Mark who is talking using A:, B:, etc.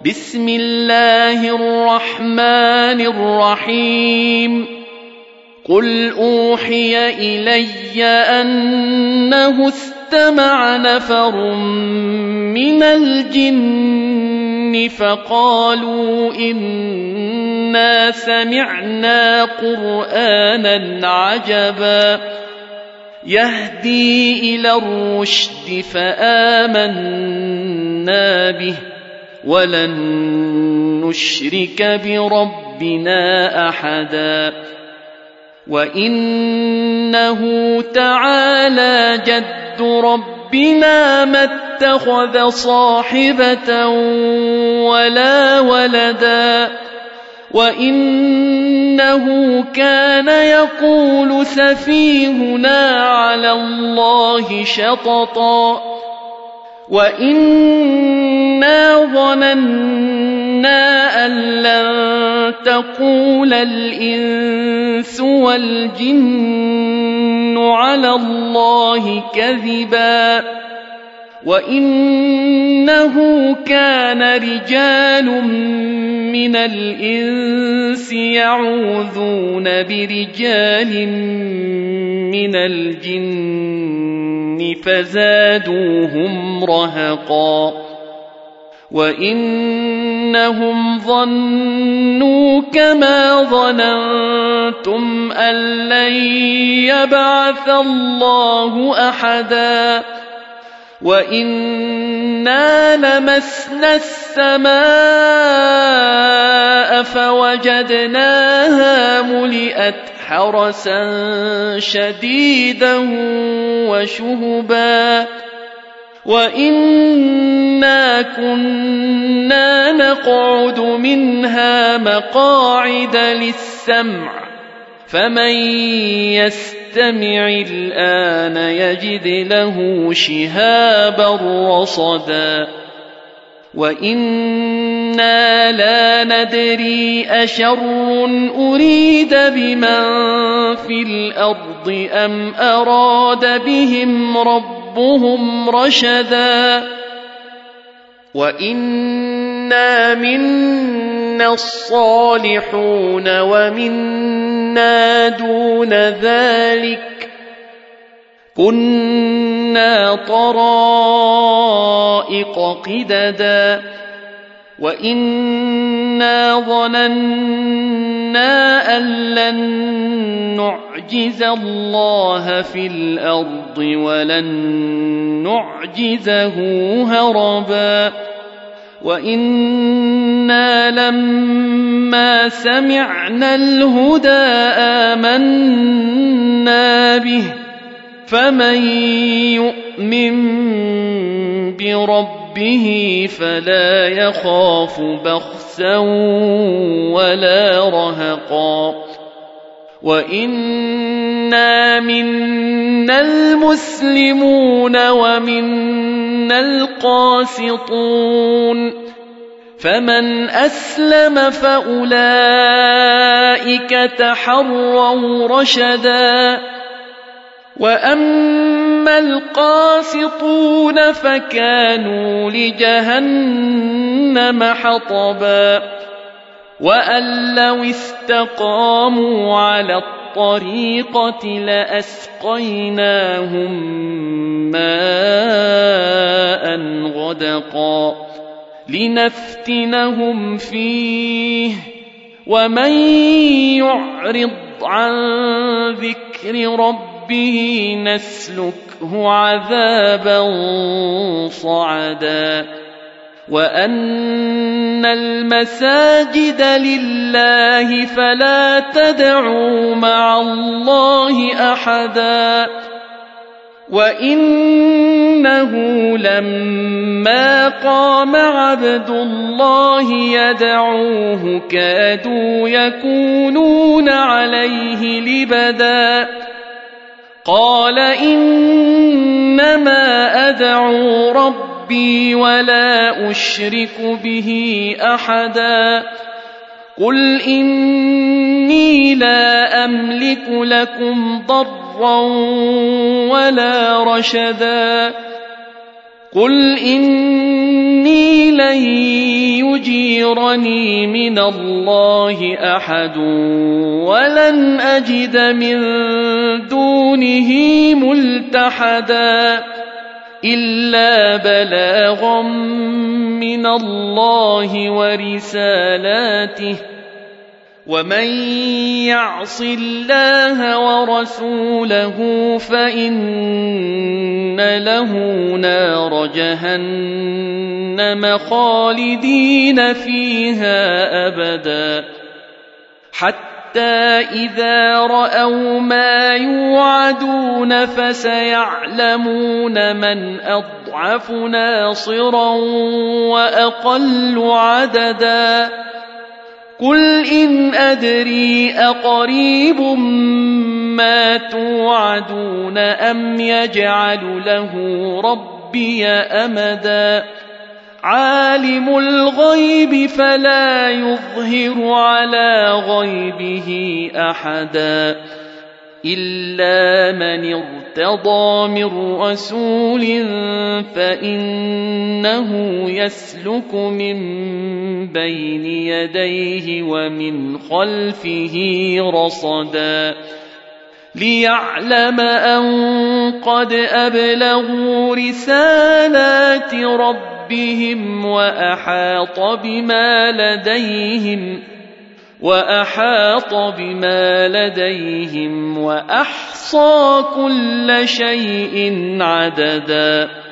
A: بسم الله الرحمن الرحيم قل أوحي إلي أنه استمع نفر من الجن فقالوا إنا سمعنا قرآنا عجبا يهدي إلى الرشد فآمنا به ولن نشرك بربنا أحدا وإنه تعالى جد ربنا ما اتخذ صاحبة ولا ولدا وإنه كان يقول سفيهنا على الله شططا وإنا ظننا أن لن تقول الإنس والجن على الله كذبا وإنه كان رجال من الإنس يعوذون برجال من الجن فزادوهم رهقا وإنهم ظنوا كما ظننتم أن لن يبعث الله أحدا وإنا لمسنا السماء فوجدناها ملئت حرسا شديدا وشهبا وإنا كنا نقعد منها مقاعد للسمع فمن يستمع الآن يجد له شهابا رصدا وإنا لا ندري أشر أريد بمن في الأرض أم أراد بهم ربهم رشدا وإنا منا الصالحون ومنا دون ذلك كنا طرائق قددا وإنا ظننا أن لن نعجز الله في الأرض ولن نعجزه هربا وإنا لما سمعنا الهدى آمنا به فمن يؤمن بربه فلا يخاف بخسا ولا رهقا وإنا منا المسلمون ومنا القاسطون فمن أسلم فأولئك تحروا رشدا وأما القاسطون فكانوا لجهنم حطبا وأن لو استقاموا على الطريقة لأسقيناهم ماء غدقا لنفتنهم فيه ومن يعرض عن ذكر ربه نسلكه عذابا صعدا وأن المساجد لله فلا تدعوا مع الله أحدا وإنه لما قام عبد الله يدعوه كادوا يكونون عليه لبدا قال إنما أدعو ربي ولا أشرك به أحدا قل إني لا أملك لكم ضرا ولا رشدا قل إني لن يجيرني من الله أحد ولن أجد من دونه ملتحدا إلا بلاغا من الله ورسالاته ومن يعص الله ورسوله فإن له نار جهنم خالدين فيها أبدا حتى إذا رأوا ما يوعدون فسيعلمون من أضعف ناصرا وأقل عددا قل إن أدري أقريب ما توعدون أم يجعل له ربي أمدا عالم الغيب فلا يظهر على غيبه أحدا إلا من ارتضى من رسول فإنه يسلك من بين يديه ومن خلفه رصدا ليعلم أن قد أبلغوا رسالات ربهم وأحاط بما لديهم وأحصى كل شيء عددا